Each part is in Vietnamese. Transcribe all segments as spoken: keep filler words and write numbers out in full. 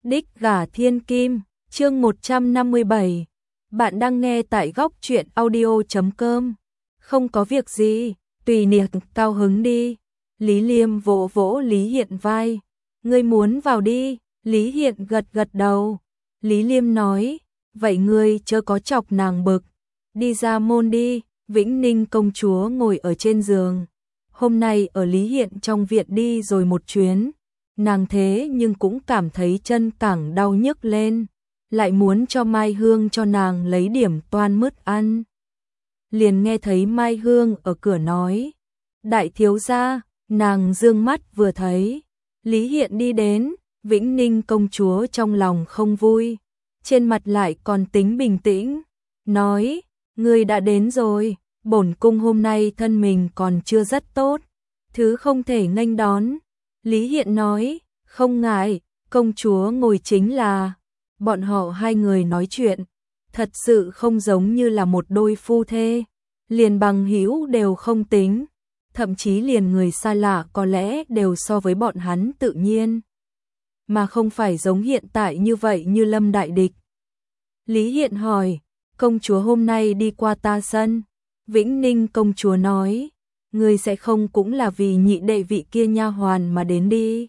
Đích gả thiên kim, chương một trăm năm mươi bảy. Bạn đang nghe tại góc truyện audio chấm com. Không có việc gì, tùy niệm cao hứng đi. Lý Liêm vỗ vỗ Lý Hiện vai. Ngươi muốn vào đi, Lý Hiện gật gật đầu. Lý Liêm nói, vậy ngươi chớ có chọc nàng bực. Đi ra môn đi. Vĩnh Ninh công chúa ngồi ở trên giường. Hôm nay ở Lý Hiện trong viện đi rồi một chuyến. Nàng thế nhưng cũng cảm thấy chân cẳng đau nhức lên, lại muốn cho Mai Hương cho nàng lấy điểm toan mứt ăn. Liền nghe thấy Mai Hương ở cửa nói, đại thiếu gia. Nàng dương mắt vừa thấy Lý Hiện đi đến, Vĩnh Ninh công chúa trong lòng không vui, trên mặt lại còn tính bình tĩnh, nói, ngươi đã đến rồi, bổn cung hôm nay thân mình còn chưa rất tốt, thứ không thể nghênh đón. Lý Hiện nói, không ngại, công chúa ngồi chính là. Bọn họ hai người nói chuyện, thật sự không giống như là một đôi phu thê, liền bằng hữu đều không tính, thậm chí liền người xa lạ có lẽ đều so với bọn hắn tự nhiên, mà không phải giống hiện tại như vậy như lâm đại địch. Lý Hiện hỏi, công chúa hôm nay đi qua ta sân. Vĩnh Ninh công chúa nói, ngươi sẽ không cũng là vì nhị đệ vị kia nha hoàn mà đến đi.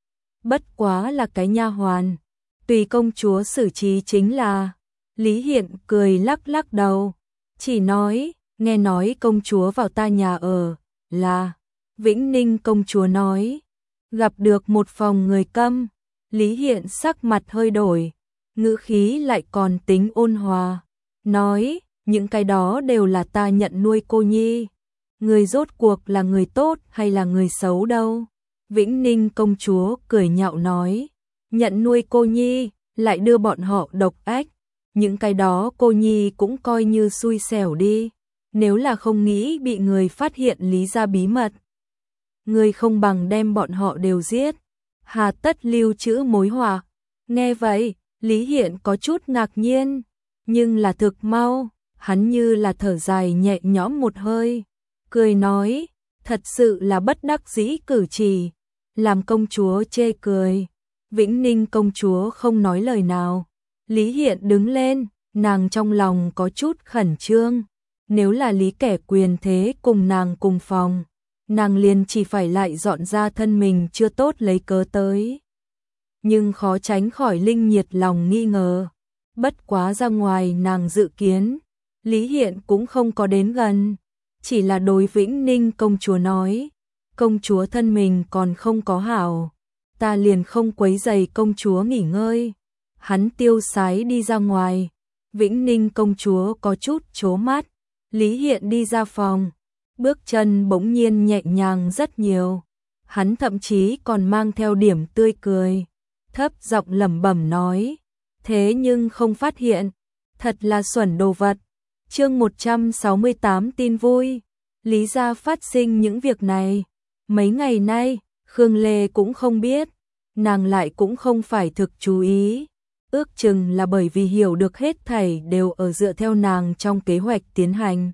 Bất quá là cái nha hoàn, tùy công chúa xử trí chính là. Lý Hiện cười lắc lắc đầu, chỉ nói, nghe nói công chúa vào ta nhà ở, là. Vĩnh Ninh công chúa nói, gặp được một phòng người câm. Lý Hiện sắc mặt hơi đổi, ngữ khí lại còn tính ôn hòa, nói, những cái đó đều là ta nhận nuôi cô nhi. Người rốt cuộc là người tốt hay là người xấu đâu? Vĩnh Ninh công chúa cười nhạo nói, nhận nuôi cô nhi, lại đưa bọn họ độc ách. Những cái đó cô nhi cũng coi như xui xẻo đi, nếu là không nghĩ bị người phát hiện Lý gia bí mật. Người không bằng đem bọn họ đều giết, hà tất lưu trữ mối họa. Nghe vậy, Lý Hiện có chút ngạc nhiên, nhưng là thực mau, hắn như là thở dài nhẹ nhõm một hơi, cười nói, thật sự là bất đắc dĩ cử chỉ, làm công chúa chê cười. Vĩnh Ninh công chúa không nói lời nào. Lý Hiện đứng lên, nàng trong lòng có chút khẩn trương, nếu là Lý kẻ quyền thế cùng nàng cùng phòng, nàng liền chỉ phải lại dọn ra thân mình chưa tốt lấy cớ tới. Nhưng khó tránh khỏi linh nhiệt lòng nghi ngờ, bất quá ra ngoài nàng dự kiến, Lý Hiện cũng không có đến gần, chỉ là đối Vĩnh Ninh công chúa nói, công chúa thân mình còn không có hảo, ta liền không quấy rầy công chúa nghỉ ngơi. Hắn tiêu sái đi ra ngoài, Vĩnh Ninh công chúa có chút chố mắt. Lý Hiện đi ra phòng, bước chân bỗng nhiên nhẹ nhàng rất nhiều, hắn thậm chí còn mang theo điểm tươi cười, thấp giọng lẩm bẩm nói, thế nhưng không phát hiện, thật là xuẩn đồ vật. Chương một trăm sáu mươi tám tin vui. Lý gia phát sinh những việc này, mấy ngày nay, Khương Lê cũng không biết, nàng lại cũng không phải thực chú ý, ước chừng là bởi vì hiểu được hết thảy đều ở dựa theo nàng trong kế hoạch tiến hành.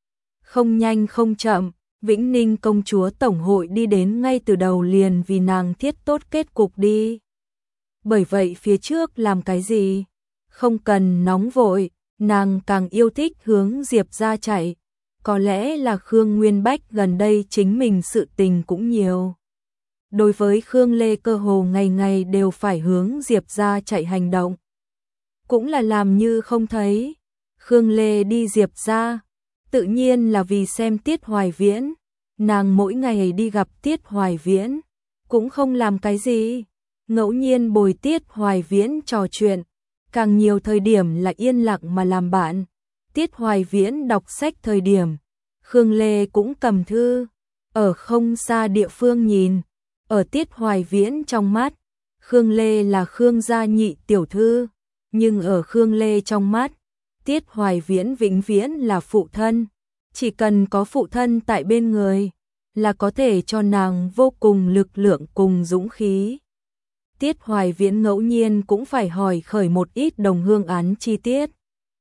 Không nhanh không chậm, Vĩnh Ninh công chúa tổng hội đi đến ngay từ đầu liền vì nàng thiết tốt kết cục đi. Bởi vậy phía trước làm cái gì? Không cần nóng vội, nàng càng yêu thích hướng Diệp gia chạy. Có lẽ là Khương Nguyên Bách gần đây chính mình sự tình cũng nhiều. Đối với Khương Lê cơ hồ ngày ngày đều phải hướng Diệp gia chạy hành động. Cũng là làm như không thấy. Khương Lê đi Diệp gia, tự nhiên là vì xem Tiết Hoài Viễn. Nàng mỗi ngày đi gặp Tiết Hoài Viễn, cũng không làm cái gì. Ngẫu nhiên bồi Tiết Hoài Viễn trò chuyện, càng nhiều thời điểm là yên lặng mà làm bạn. Tiết Hoài Viễn đọc sách thời điểm, Khương Lê cũng cầm thư, ở không xa địa phương nhìn. Ở Tiết Hoài Viễn trong mắt, Khương Lê là Khương gia nhị tiểu thư, nhưng ở Khương Lê trong mắt, Tiết Hoài Viễn vĩnh viễn là phụ thân, chỉ cần có phụ thân tại bên người, là có thể cho nàng vô cùng lực lượng cùng dũng khí. Tiết Hoài Viễn ngẫu nhiên cũng phải hỏi khởi một ít đồng hương án chi tiết.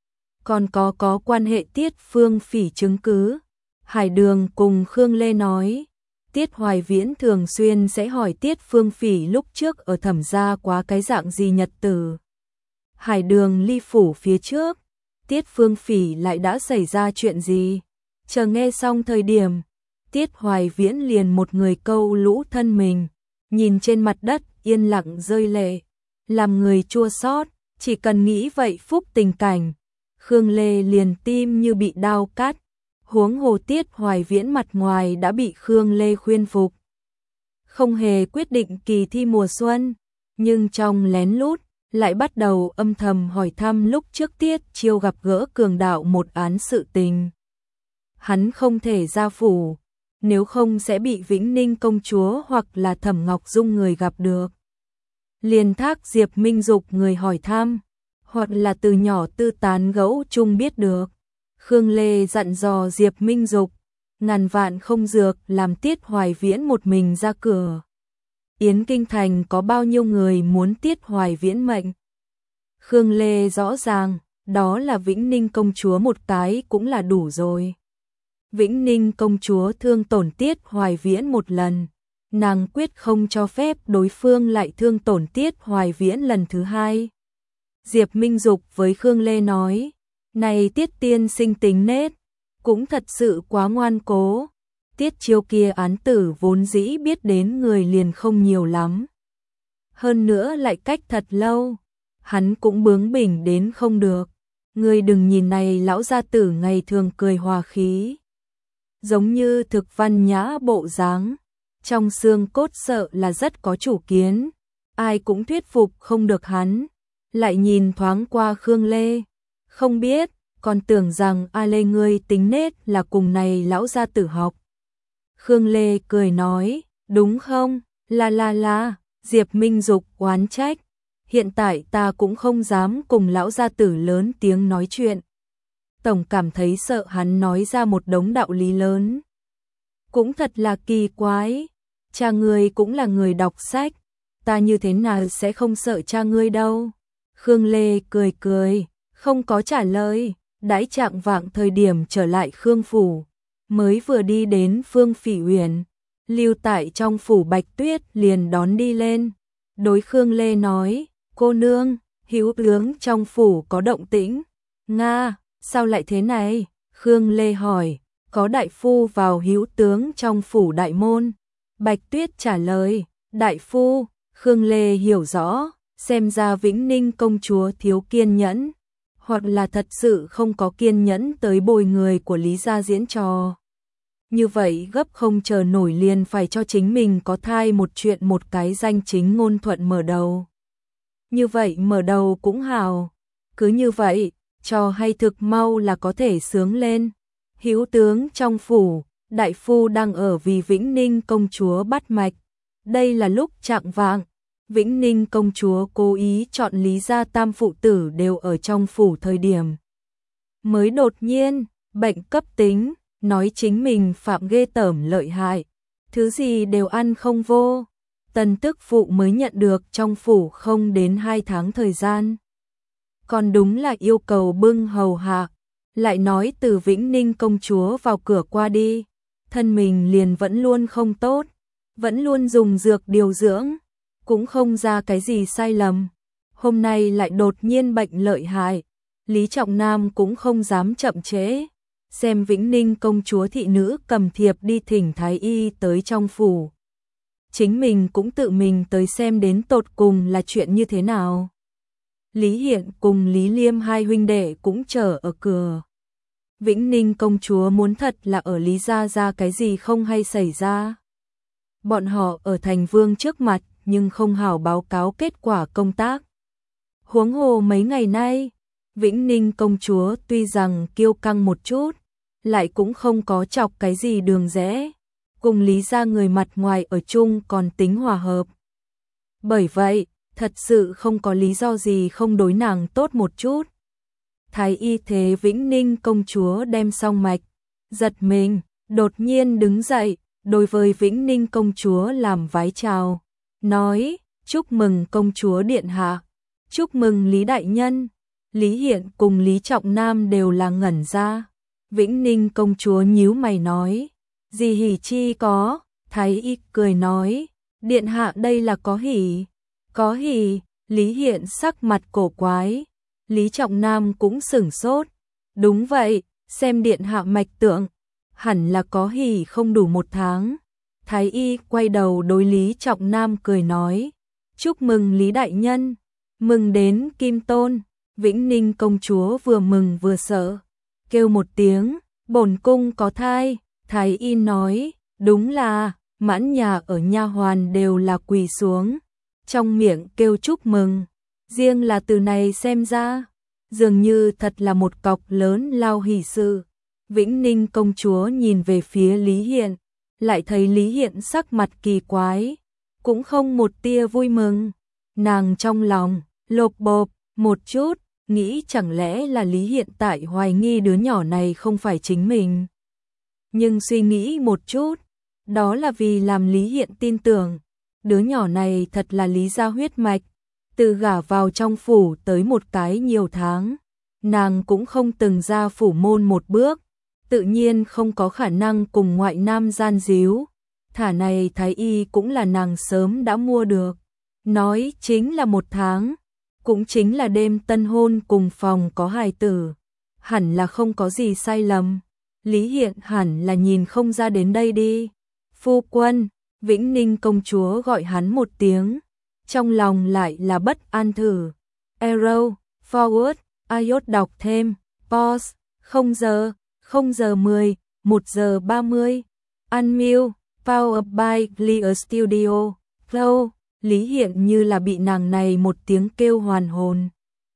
Còn có có quan hệ Tiết Phương Phỉ chứng cứ. Hải Đường cùng Khương Lê nói, Tiết Hoài Viễn thường xuyên sẽ hỏi Tiết Phương Phỉ lúc trước ở Thẩm gia quá cái dạng gì nhật tử. Hải Đường ly phủ phía trước, Tiết Phương Phỉ lại đã xảy ra chuyện gì? Chờ nghe xong thời điểm, Tiết Hoài Viễn liền một người câu lũ thân mình, nhìn trên mặt đất yên lặng rơi lệ, làm người chua xót, chỉ cần nghĩ vậy phúc tình cảnh, Khương Lê liền tim như bị đao cắt, huống hồ Tiết Hoài Viễn mặt ngoài đã bị Khương Lê khuyên phục. Không hề quyết định kỳ thi mùa xuân, nhưng trong lén lút, lại bắt đầu âm thầm hỏi thăm lúc trước Tiết Chiêu gặp gỡ cường đạo một án sự tình. Hắn không thể ra phủ, nếu không sẽ bị Vĩnh Ninh công chúa hoặc là Thẩm Ngọc Dung người gặp được. Liền thác Diệp Minh Dục người hỏi thăm, hoặc là từ nhỏ tư tán gẫu chung biết được. Khương Lê dặn dò Diệp Minh Dục, ngàn vạn không dược làm Tiết Hoài Viễn một mình ra cửa. Yến Kinh Thành có bao nhiêu người muốn Tiết Hoài Viễn mệnh? Khương Lê rõ ràng, đó là Vĩnh Ninh công chúa một cái cũng là đủ rồi. Vĩnh Ninh công chúa thương tổn Tiết Hoài Viễn một lần, nàng quyết không cho phép đối phương lại thương tổn Tiết Hoài Viễn lần thứ hai. Diệp Minh Dục với Khương Lê nói, này Tiết tiên sinh tính nết, cũng thật sự quá ngoan cố. Tiết Chiêu kia án tử vốn dĩ biết đến người liền không nhiều lắm. Hơn nữa lại cách thật lâu, hắn cũng bướng bỉnh đến không được. Người đừng nhìn này lão gia tử ngày thường cười hòa khí, giống như thực văn nhã bộ dáng, trong xương cốt sợ là rất có chủ kiến, ai cũng thuyết phục không được hắn. Lại nhìn thoáng qua Khương Lê, không biết, còn tưởng rằng A Lê ngươi tính nết là cùng này lão gia tử học. Khương Lê cười nói, đúng không, la la la, Diệp Minh Dục oán trách, hiện tại ta cũng không dám cùng lão gia tử lớn tiếng nói chuyện. Tổng cảm thấy sợ hắn nói ra một đống đạo lý lớn. Cũng thật là kỳ quái, cha ngươi cũng là người đọc sách, ta như thế nào sẽ không sợ cha ngươi đâu. Khương Lê cười cười, không có trả lời, đãi chạng vạng thời điểm trở lại Khương phủ, mới vừa đi đến Phương Phỉ Uyển, lưu tại trong phủ Bạch Tuyết liền đón đi lên. Đối Khương Lê nói, cô nương, hữu tướng trong phủ có động tĩnh. Nga, sao lại thế này? Khương Lê hỏi, có đại phu vào hữu tướng trong phủ đại môn. Bạch Tuyết trả lời, đại phu. Khương Lê hiểu rõ, xem ra Vĩnh Ninh công chúa thiếu kiên nhẫn, hoặc là thật sự không có kiên nhẫn tới bồi người của Lý gia diễn trò. Như vậy gấp không chờ nổi liền phải cho chính mình có thai một chuyện một cái danh chính ngôn thuận mở đầu. Như vậy mở đầu cũng hào, cứ như vậy, cho hay thực mau là có thể sướng lên. Hữu tướng trong phủ, đại phu đang ở vì Vĩnh Ninh công chúa bắt mạch. Đây là lúc chạng vạng, Vĩnh Ninh công chúa cố ý chọn Lý gia tam phụ tử đều ở trong phủ thời điểm. Mới đột nhiên, bệnh cấp tính, nói chính mình phạm ghê tởm lợi hại, thứ gì đều ăn không vô. Tần tức phụ mới nhận được trong phủ không đến hai tháng thời gian. Còn đúng là yêu cầu bưng hầu hạ, lại nói từ Vĩnh Ninh công chúa vào cửa qua đi, thân mình liền vẫn luôn không tốt, vẫn luôn dùng dược điều dưỡng, cũng không ra cái gì sai lầm. Hôm nay lại đột nhiên bệnh lợi hại, Lý Trọng Nam cũng không dám chậm trễ, xem Vĩnh Ninh công chúa thị nữ cầm thiệp đi thỉnh thái y tới trong phủ. Chính mình cũng tự mình tới xem đến tột cùng là chuyện như thế nào. Lý Hiện cùng Lý Liêm hai huynh đệ cũng chờ ở cửa. Vĩnh Ninh công chúa muốn thật là ở Lý gia ra cái gì không hay xảy ra. Bọn họ ở thành vương trước mặt nhưng không hảo báo cáo kết quả công tác. Huống hồ mấy ngày nay, Vĩnh Ninh công chúa tuy rằng kiêu căng một chút, lại cũng không có chọc cái gì đường rẽ, cùng Lý gia người mặt ngoài ở chung còn tính hòa hợp. Bởi vậy, thật sự không có lý do gì không đối nàng tốt một chút. Thái y thế Vĩnh Ninh công chúa đem xong mạch, giật mình, đột nhiên đứng dậy, đối với Vĩnh Ninh công chúa làm vái chào, nói, chúc mừng công chúa điện hạ, chúc mừng Lý đại nhân. Lý Hiện cùng Lý Trọng Nam đều là ngẩn ra. Vĩnh Ninh công chúa nhíu mày nói, gì hỉ chi có, Thái y cười nói, điện hạ đây là có hỉ. Có hỉ, Lý Hiện sắc mặt cổ quái. Lý Trọng Nam cũng sửng sốt. Đúng vậy, xem điện hạ mạch tượng, hẳn là có hỉ không đủ một tháng. Thái y quay đầu đối Lý Trọng Nam cười nói, chúc mừng Lý đại nhân, mừng đến Kim Tôn. Vĩnh Ninh công chúa vừa mừng vừa sợ, kêu một tiếng, bổn cung có thai. Thái y nói, đúng là, mãn nhà ở nha hoàn đều là quỳ xuống, trong miệng kêu chúc mừng. Riêng là từ này xem ra, dường như thật là một cọc lớn lao hỷ sự. Vĩnh Ninh công chúa nhìn về phía Lý Hiện, lại thấy Lý Hiện sắc mặt kỳ quái, cũng không một tia vui mừng. Nàng trong lòng lộp bộp một chút, nghĩ chẳng lẽ là Lý Hiện tại hoài nghi đứa nhỏ này không phải chính mình. Nhưng suy nghĩ một chút, đó là vì làm Lý Hiện tin tưởng, đứa nhỏ này thật là Lý gia huyết mạch. Từ gả vào trong phủ tới một cái nhiều tháng, nàng cũng không từng ra phủ môn một bước, tự nhiên không có khả năng cùng ngoại nam gian díu. Thả này thái y cũng là nàng sớm đã mua được, nói chính là một tháng, cũng chính là đêm tân hôn cùng phòng có hài tử, hẳn là không có gì sai lầm. Lý Hiện hẳn là nhìn không ra đến đây đi. Phu quân, Vĩnh Ninh công chúa gọi hắn một tiếng, trong lòng lại là bất an thử. Arrow, forward, iốt đọc thêm, pause, không giờ, không giờ mười, một giờ ba mươi. Unmute, powered by Clear Studio. Flow, Lý Hiện như là bị nàng này một tiếng kêu hoàn hồn.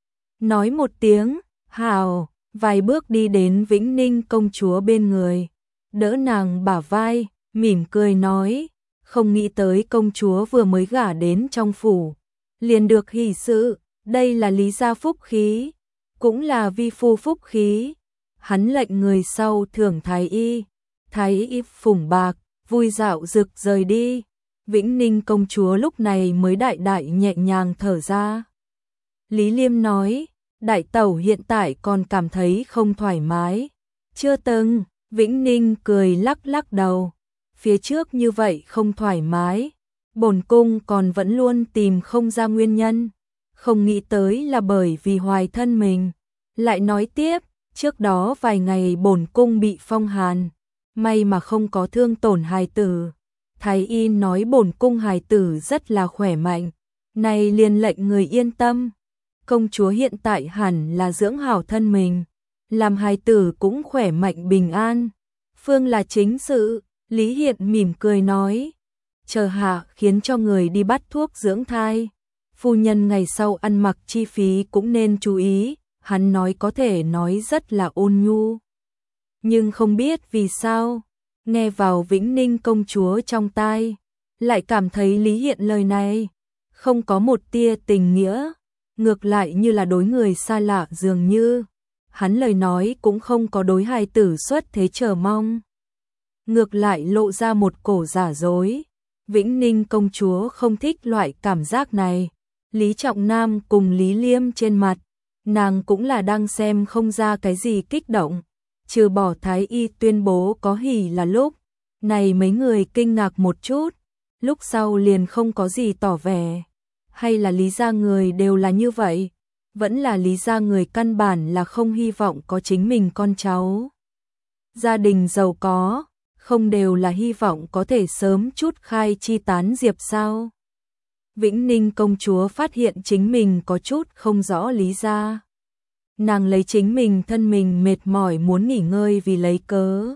Nói một tiếng, hào, vài bước đi đến Vĩnh Ninh công chúa bên người, đỡ nàng bả vai, mỉm cười nói, không nghĩ tới công chúa vừa mới gả đến trong phủ, liền được hỷ sự, đây là Lý gia phúc khí, cũng là vi phu phúc khí. Hắn lệnh người sau thưởng thái y, thái y phủng bạc, vui dạo rực rời đi. Vĩnh Ninh công chúa lúc này mới đại đại nhẹ nhàng thở ra. Lý Liêm nói, đại tẩu hiện tại còn cảm thấy không thoải mái. Chưa từng, Vĩnh Ninh cười lắc lắc đầu. Phía trước như vậy không thoải mái, bổn cung còn vẫn luôn tìm không ra nguyên nhân, không nghĩ tới là bởi vì hoài thân mình. Lại nói tiếp, trước đó vài ngày bổn cung bị phong hàn, may mà không có thương tổn hài tử. Thái y nói bổn cung hài tử rất là khỏe mạnh, này liền lệnh người yên tâm. Công chúa hiện tại hẳn là dưỡng hảo thân mình, làm hài tử cũng khỏe mạnh bình an. Phương là chính sự. Lý Hiện mỉm cười nói, chờ hạ khiến cho người đi bắt thuốc dưỡng thai. Phu nhân ngày sau ăn mặc chi phí cũng nên chú ý. Hắn nói có thể nói rất là ôn nhu, nhưng không biết vì sao, nghe vào Vĩnh Ninh công chúa trong tai, lại cảm thấy Lý Hiện lời này không có một tia tình nghĩa, ngược lại như là đối người xa lạ dường như. Hắn lời nói cũng không có đối hài tử xuất thế chờ mong, ngược lại lộ ra một cổ giả dối. Vĩnh Ninh công chúa không thích loại cảm giác này. Lý Trọng Nam cùng Lý Liêm trên mặt, nàng cũng là đang xem không ra cái gì kích động, trừ bỏ thái y tuyên bố có hỉ là lúc này mấy người kinh ngạc một chút, lúc sau liền không có gì tỏ vẻ. Hay là Lý gia người đều là như vậy, vẫn là Lý gia người căn bản là không hy vọng có chính mình con cháu. Gia đình giàu có, không đều là hy vọng có thể sớm chút khai chi tán diệp sao? Vĩnh Ninh công chúa phát hiện chính mình có chút không rõ lý ra. Nàng lấy chính mình thân mình mệt mỏi muốn nghỉ ngơi vì lấy cớ,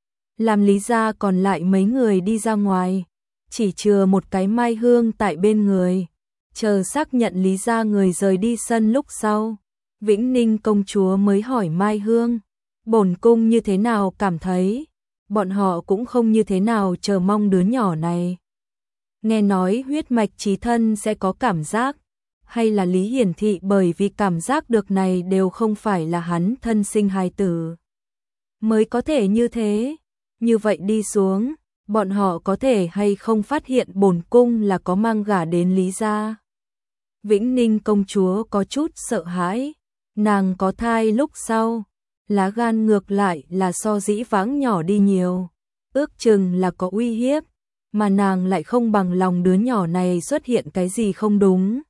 làm Lý gia còn lại mấy người đi ra ngoài, chỉ chừa một cái Mai Hương tại bên người, chờ xác nhận Lý gia người rời đi sân lúc sau. Vĩnh Ninh công chúa mới hỏi Mai Hương, bổn cung như thế nào cảm thấy, bọn họ cũng không như thế nào chờ mong đứa nhỏ này. Nghe nói huyết mạch chí thân sẽ có cảm giác, hay là Lý Hiển Thị bởi vì cảm giác được này đều không phải là hắn thân sinh hài tử, mới có thể như thế. Như vậy đi xuống, bọn họ có thể hay không phát hiện bổn cung là có mang gả đến Lý gia. Vĩnh Ninh công chúa có chút sợ hãi, nàng có thai lúc sau, lá gan ngược lại là so dĩ vãng nhỏ đi nhiều, ước chừng là có uy hiếp. mà nàng lại không bằng lòng đứa nhỏ này xuất hiện cái gì không đúng.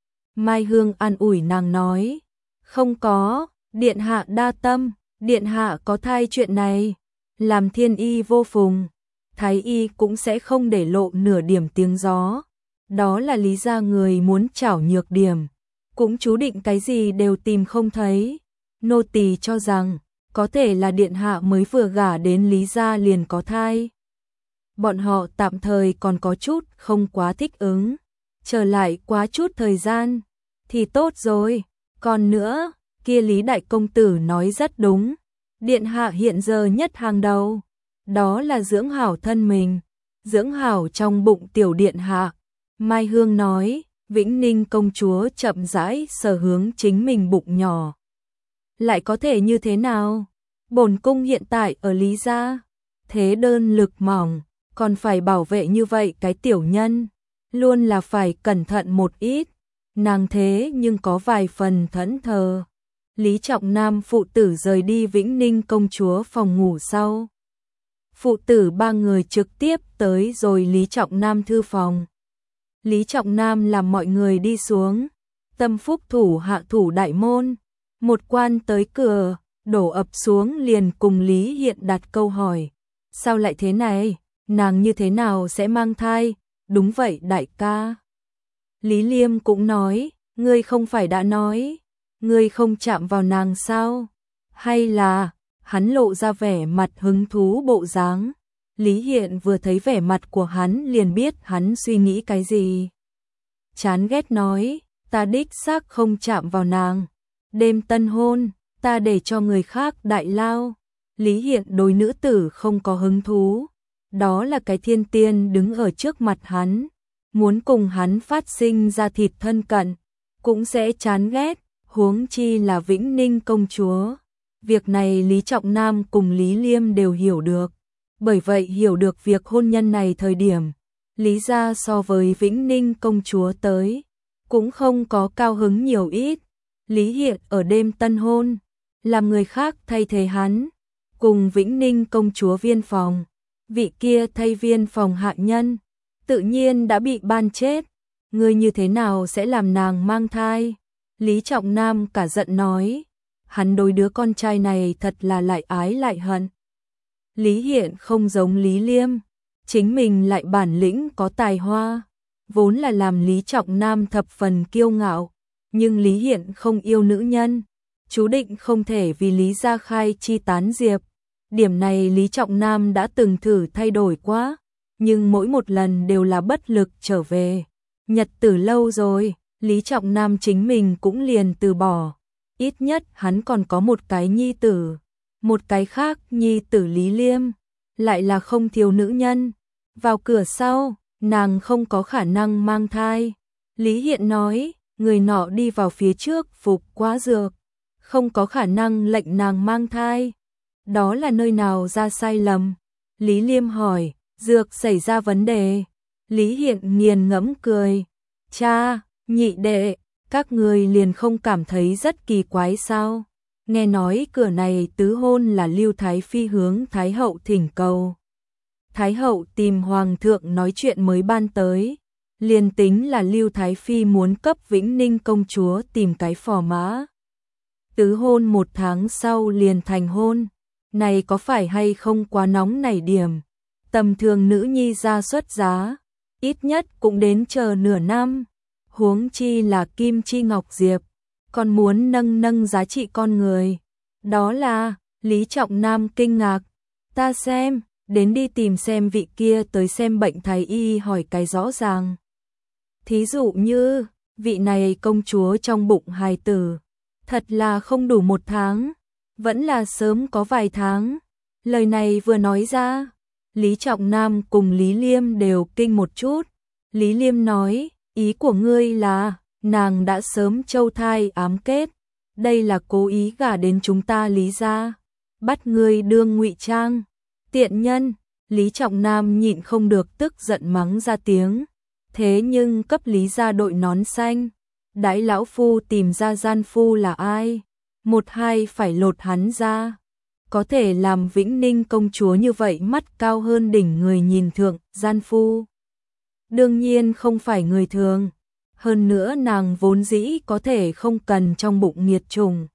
Mai Hương an ủi nàng nói, không có, điện hạ đa tâm, điện hạ có thai chuyện này, làm thiên y vô phùng, thái y cũng sẽ không để lộ nửa điểm tiếng gió. Đó là lý ra người muốn trảo nhược điểm, cũng chú định cái gì đều tìm không thấy. Nô tỳ cho rằng, có thể là điện hạ mới vừa gả đến lý gia liền có thai. Bọn họ tạm thời còn có chút không quá thích ứng, trở lại quá chút thời gian, thì tốt rồi. Còn nữa, kia Lý đại công tử nói rất đúng, điện hạ hiện giờ nhất hàng đầu, đó là dưỡng hảo thân mình, dưỡng hảo trong bụng tiểu điện hạ. Mai Hương nói, Vĩnh Ninh công chúa chậm rãi sờ hướng chính mình bụng nhỏ. Lại có thể như thế nào? Bổn cung hiện tại ở Lý gia, thế đơn lực mỏng, còn phải bảo vệ như vậy cái tiểu nhân, luôn là phải cẩn thận một ít. Nàng thế nhưng có vài phần thẫn thờ. Lý Trọng Nam phụ tử rời đi Vĩnh Ninh công chúa phòng ngủ sau. Phụ tử ba người trực tiếp tới rồi Lý Trọng Nam thư phòng. Lý Trọng Nam làm mọi người đi xuống. Tâm phúc thủ hạ thủ đại môn. Một quan tới cửa, đổ ập xuống liền cùng Lý Hiện đặt câu hỏi. Sao lại thế này? Nàng như thế nào sẽ mang thai? Đúng vậy đại ca. Lý Liêm cũng nói, ngươi không phải đã nói, ngươi không chạm vào nàng sao? Hay là, hắn lộ ra vẻ mặt hứng thú bộ dáng. Lý Hiện vừa thấy vẻ mặt của hắn liền biết hắn suy nghĩ cái gì. Chán ghét nói, ta đích xác không chạm vào nàng. Đêm tân hôn, ta để cho người khác đại lao. Lý Hiện đối nữ tử không có hứng thú. Đó là cái thiên tiên đứng ở trước mặt hắn. Muốn cùng hắn phát sinh ra thịt thân cận, cũng sẽ chán ghét, huống chi là Vĩnh Ninh công chúa. Việc này Lý Trọng Nam cùng Lý Liêm đều hiểu được. Bởi vậy hiểu được việc hôn nhân này thời điểm, Lý gia so với Vĩnh Ninh công chúa tới, cũng không có cao hứng nhiều ít. Lý Hiện ở đêm tân hôn, làm người khác thay thế hắn, cùng Vĩnh Ninh công chúa viên phòng, vị kia thay viên phòng hạ nhân, tự nhiên đã bị ban chết. Ngươi như thế nào sẽ làm nàng mang thai? Lý Trọng Nam cả giận nói, hắn đối đứa con trai này thật là lại ái lại hận. Lý Hiện không giống Lý Liêm, chính mình lại bản lĩnh có tài hoa, vốn là làm Lý Trọng Nam thập phần kiêu ngạo, nhưng Lý Hiện không yêu nữ nhân, chú định không thể vì Lý gia khai chi tán diệp. Điểm này Lý Trọng Nam đã từng thử thay đổi quá, nhưng mỗi một lần đều là bất lực trở về. Nhật tử lâu rồi, Lý Trọng Nam chính mình cũng liền từ bỏ. Ít nhất hắn còn có một cái nhi tử. Một cái khác nhi tử Lý Liêm, lại là không thiếu nữ nhân. Vào cửa sau, nàng không có khả năng mang thai. Lý Hiện nói, người nọ đi vào phía trước phục quá dược, không có khả năng lệnh nàng mang thai. Đó là nơi nào ra sai lầm? Lý Liêm hỏi, dược xảy ra vấn đề. Lý Hiện nghiền ngẫm cười, cha, nhị đệ, các người liền không cảm thấy rất kỳ quái sao? Nghe nói cửa này tứ hôn là Lưu Thái Phi hướng Thái Hậu thỉnh cầu. Thái Hậu tìm Hoàng thượng nói chuyện mới ban tới. Liền tính là Lưu Thái Phi muốn cấp Vĩnh Ninh công chúa tìm cái phò mã. Tứ hôn một tháng sau liền thành hôn. Này có phải hay không quá nóng nảy điểm? Tầm thường nữ nhi ra xuất giá, ít nhất cũng đến chờ nửa năm. Huống chi là Kim Chi Ngọc Diệp, còn muốn nâng nâng giá trị con người. Đó là, Lý Trọng Nam kinh ngạc. Ta xem, đến đi tìm xem vị kia tới xem bệnh thái y hỏi cái rõ ràng. Thí dụ như, vị này công chúa trong bụng hài tử, thật là không đủ một tháng, vẫn là sớm có vài tháng. Lời này vừa nói ra, Lý Trọng Nam cùng Lý Liêm đều kinh một chút. Lý Liêm nói, ý của ngươi là, nàng đã sớm châu thai ám kết, đây là cố ý gả đến chúng ta Lý gia, bắt ngươi đương ngụy trang. Tiện nhân, Lý Trọng Nam nhịn không được tức giận mắng ra tiếng. Thế nhưng cấp Lý gia đội nón xanh, đãi lão phu tìm ra gian phu là ai, một hai phải lột hắn ra. có thể làm Vĩnh Ninh công chúa như vậy mắt cao hơn đỉnh người nhìn thượng gian phu. Đương nhiên không phải người thường, hơn nữa nàng vốn dĩ có thể không cần trong bụng nghiệt trùng.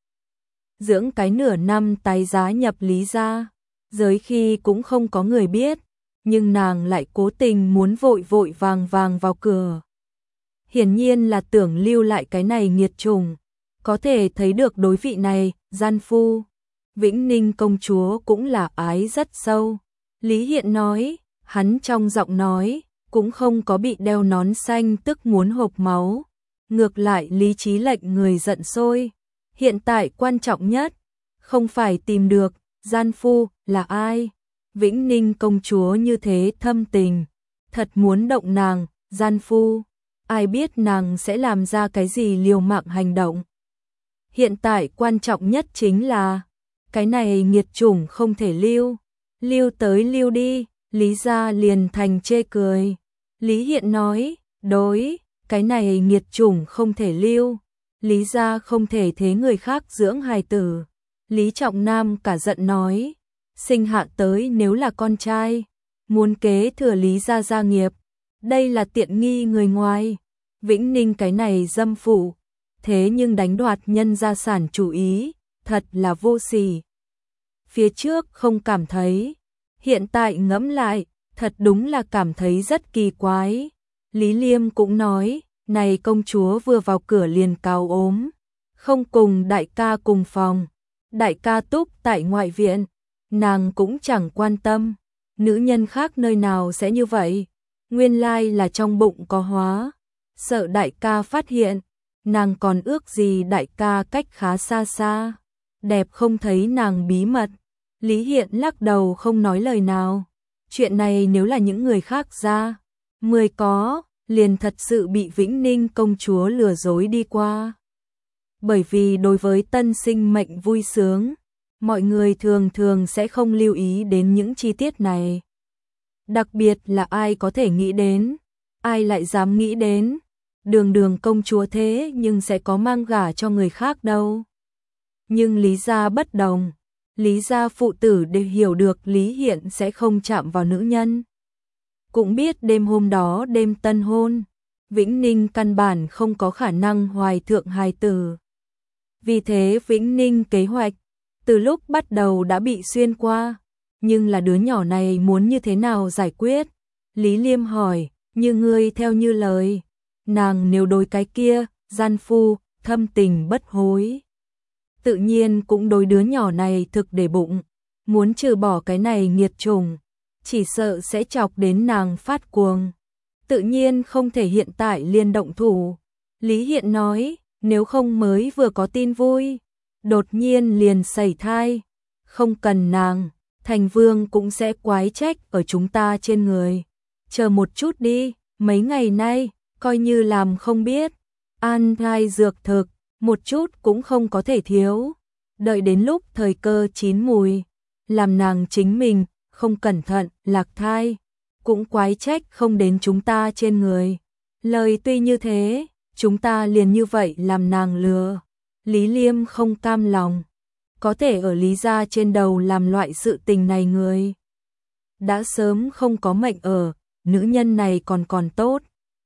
Dưỡng cái nửa năm tái giá nhập Lý gia, giới khi cũng không có người biết, nhưng nàng lại cố tình muốn vội vội vàng vàng vào cửa. Hiển nhiên là tưởng lưu lại cái này nghiệt trùng, có thể thấy được đối vị này, gian phu. Vĩnh Ninh công chúa cũng là ái rất sâu. Lý Hiện nói, hắn trong giọng nói, cũng không có bị đeo nón xanh tức muốn hộc máu. Ngược lại lý trí lệnh người giận sôi. Hiện tại quan trọng nhất, không phải tìm được, gian phu, là ai. Vĩnh Ninh công chúa như thế thâm tình, thật muốn động nàng, gian phu. Ai biết nàng sẽ làm ra cái gì liều mạng hành động. Hiện tại quan trọng nhất chính là, cái này nghiệt chủng không thể lưu. Lưu tới lưu đi, Lý gia liền thành chê cười. Lý Hiện nói, đối, cái này nghiệt chủng không thể lưu. Lý gia không thể thế người khác dưỡng hài tử. Lý Trọng Nam cả giận nói, sinh hạ tới nếu là con trai, muốn kế thừa Lý gia gia nghiệp, đây là tiện nghi người ngoài. Vĩnh Ninh cái này dâm phụ, thế nhưng đánh đoạt nhân gia sản chủ ý, thật là vô sỉ. Phía trước không cảm thấy, hiện tại ngẫm lại, thật đúng là cảm thấy rất kỳ quái. Lý Liêm cũng nói, này công chúa vừa vào cửa liền cáo ốm, không cùng đại ca cùng phòng, đại ca túc tại ngoại viện, nàng cũng chẳng quan tâm, nữ nhân khác nơi nào sẽ như vậy, nguyên lai là trong bụng có hóa, sợ đại ca phát hiện, nàng còn ước gì đại ca cách khá xa xa, đẹp không thấy nàng bí mật. Lý Hiện lắc đầu không nói lời nào, chuyện này nếu là những người khác ra, mười có, liền thật sự bị Vĩnh Ninh công chúa lừa dối đi qua. Bởi vì đối với tân sinh mệnh vui sướng, mọi người thường thường sẽ không lưu ý đến những chi tiết này. Đặc biệt là ai có thể nghĩ đến, ai lại dám nghĩ đến, đường đường công chúa thế nhưng sẽ có mang gả cho người khác đâu. Nhưng Lý gia bất đồng, Lý gia phụ tử đều hiểu được Lý Hiện sẽ không chạm vào nữ nhân. Cũng biết đêm hôm đó đêm tân hôn, Vĩnh Ninh căn bản không có khả năng hoài thượng hài tử. Vì thế Vĩnh Ninh kế hoạch, từ lúc bắt đầu đã bị xuyên qua, nhưng là đứa nhỏ này muốn như thế nào giải quyết? Lý Liêm hỏi, như ngươi theo như lời, nàng nếu đối cái kia, gian phu, thâm tình bất hối. Tự nhiên cũng đối đứa nhỏ này thực để bụng, muốn trừ bỏ cái này nghiệt chủng, chỉ sợ sẽ chọc đến nàng phát cuồng. Tự nhiên không thể hiện tại liên động thủ. Lý Hiện nói, nếu không mới vừa có tin vui, đột nhiên liền xảy thai, không cần nàng, thành vương cũng sẽ quái trách ở chúng ta trên người. Chờ một chút đi, mấy ngày nay, coi như làm không biết, an thai dược thực, một chút cũng không có thể thiếu. Đợi đến lúc thời cơ chín mùi, làm nàng chính mình, không cẩn thận, lạc thai, cũng quái trách không đến chúng ta trên người. Lời tuy như thế, chúng ta liền như vậy làm nàng lừa. Lý Liêm không cam lòng, có thể ở Lý gia trên đầu làm loại sự tình này người. Đã sớm không có mệnh ở, nữ nhân này còn còn tốt.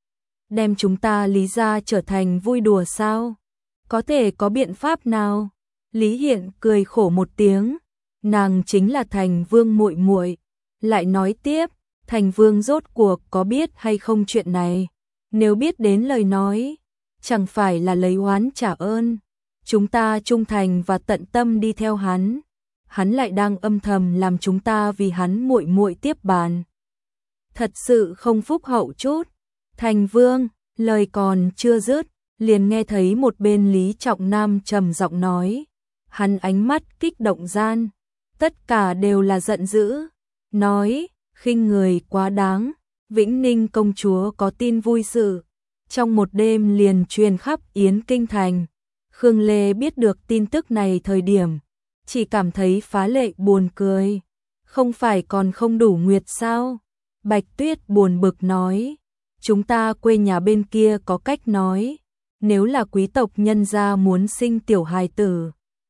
Đem chúng ta Lý gia trở thành vui đùa sao? Có thể có biện pháp nào? Lý Hiện cười khổ một tiếng, nàng chính là Thành Vương muội muội. Lại nói tiếp, Thành Vương rốt cuộc có biết hay không chuyện này? Nếu biết đến lời nói, chẳng phải là lấy oán trả ơn. Chúng ta trung thành và tận tâm đi theo hắn, hắn lại đang âm thầm làm chúng ta vì hắn muội muội tiếp bàn. Thật sự không phúc hậu chút. Thành Vương, lời còn chưa dứt, liền nghe thấy một bên Lý Trọng Nam trầm giọng nói, hắn ánh mắt kích động gian, tất cả đều là giận dữ, nói, khinh người quá đáng, Vĩnh Ninh công chúa có tin vui sự, trong một đêm liền truyền khắp Yến Kinh thành. Khương Lê biết được tin tức này thời điểm, chỉ cảm thấy phá lệ buồn cười, không phải còn không đủ nguyệt sao? Bạch Tuyết buồn bực nói, chúng ta quê nhà bên kia có cách nói, nếu là quý tộc nhân gia muốn sinh tiểu hài tử,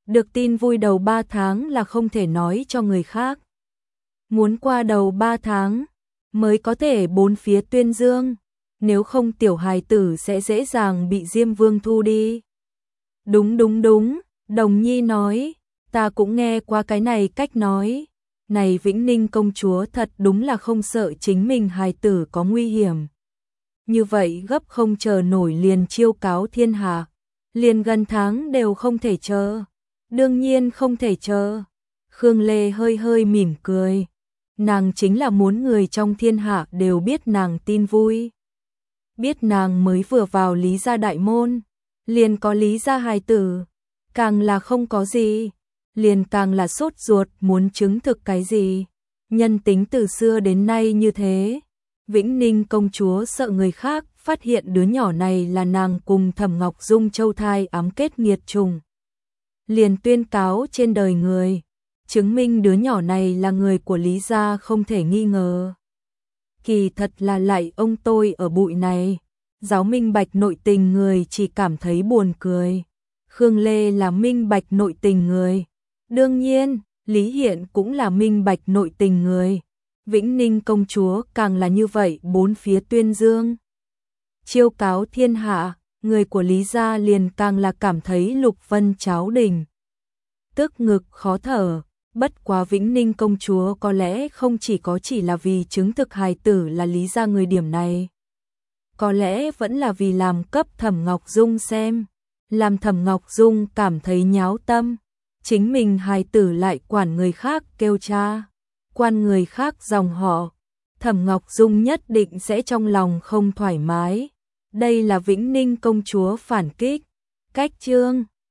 Được tin vui đầu ba tháng là không thể nói cho người khác. Muốn qua đầu ba tháng mới có thể bốn phía tuyên dương, nếu không tiểu hài tử sẽ dễ dàng bị Diêm Vương thu đi. Đúng đúng đúng, Đồng Nhi nói, ta cũng nghe qua cái này cách nói. Này Vĩnh Ninh công chúa thật đúng là không sợ chính mình hài tử có nguy hiểm. Như vậy gấp không chờ nổi liền chiêu cáo thiên hạ, liền gần tháng đều không thể chờ. Đương nhiên không thể chờ. Khương Lê hơi hơi mỉm cười. Nàng chính là muốn người trong thiên hạ đều biết nàng tin vui. Biết nàng mới vừa vào Lý gia đại môn, liền có Lý gia hài tử, càng là không có gì, liền càng là sốt ruột muốn chứng thực cái gì. Nhân tính từ xưa đến nay như thế. Vĩnh Ninh công chúa sợ người khác phát hiện đứa nhỏ này là nàng cùng Thẩm Ngọc Dung châu thai ám kết nghiệt trùng, liền tuyên cáo trên đời người, chứng minh đứa nhỏ này là người của Lý gia không thể nghi ngờ. Kỳ thật là lại ông tôi ở bụi này, giáo minh bạch nội tình người chỉ cảm thấy buồn cười. Khương Lê là minh bạch nội tình người, đương nhiên, Lý Hiện cũng là minh bạch nội tình người. Vĩnh Ninh công chúa càng là như vậy bốn phía tuyên dương. Chiêu cáo thiên hạ, người của Lý gia liền càng là cảm thấy lục vân cháo đỉnh. Tức ngực khó thở, bất quá Vĩnh Ninh công chúa có lẽ không chỉ có chỉ là vì chứng thực hài tử là Lý gia người điểm này. Có lẽ vẫn là vì làm cấp Thẩm Ngọc Dung xem, làm Thẩm Ngọc Dung cảm thấy nháo tâm. Chính mình hài tử lại quản người khác kêu cha, quan người khác dòng họ, Thẩm Ngọc Dung nhất định sẽ trong lòng không thoải mái. Đây là Vĩnh Ninh công chúa phản kích. Cách chương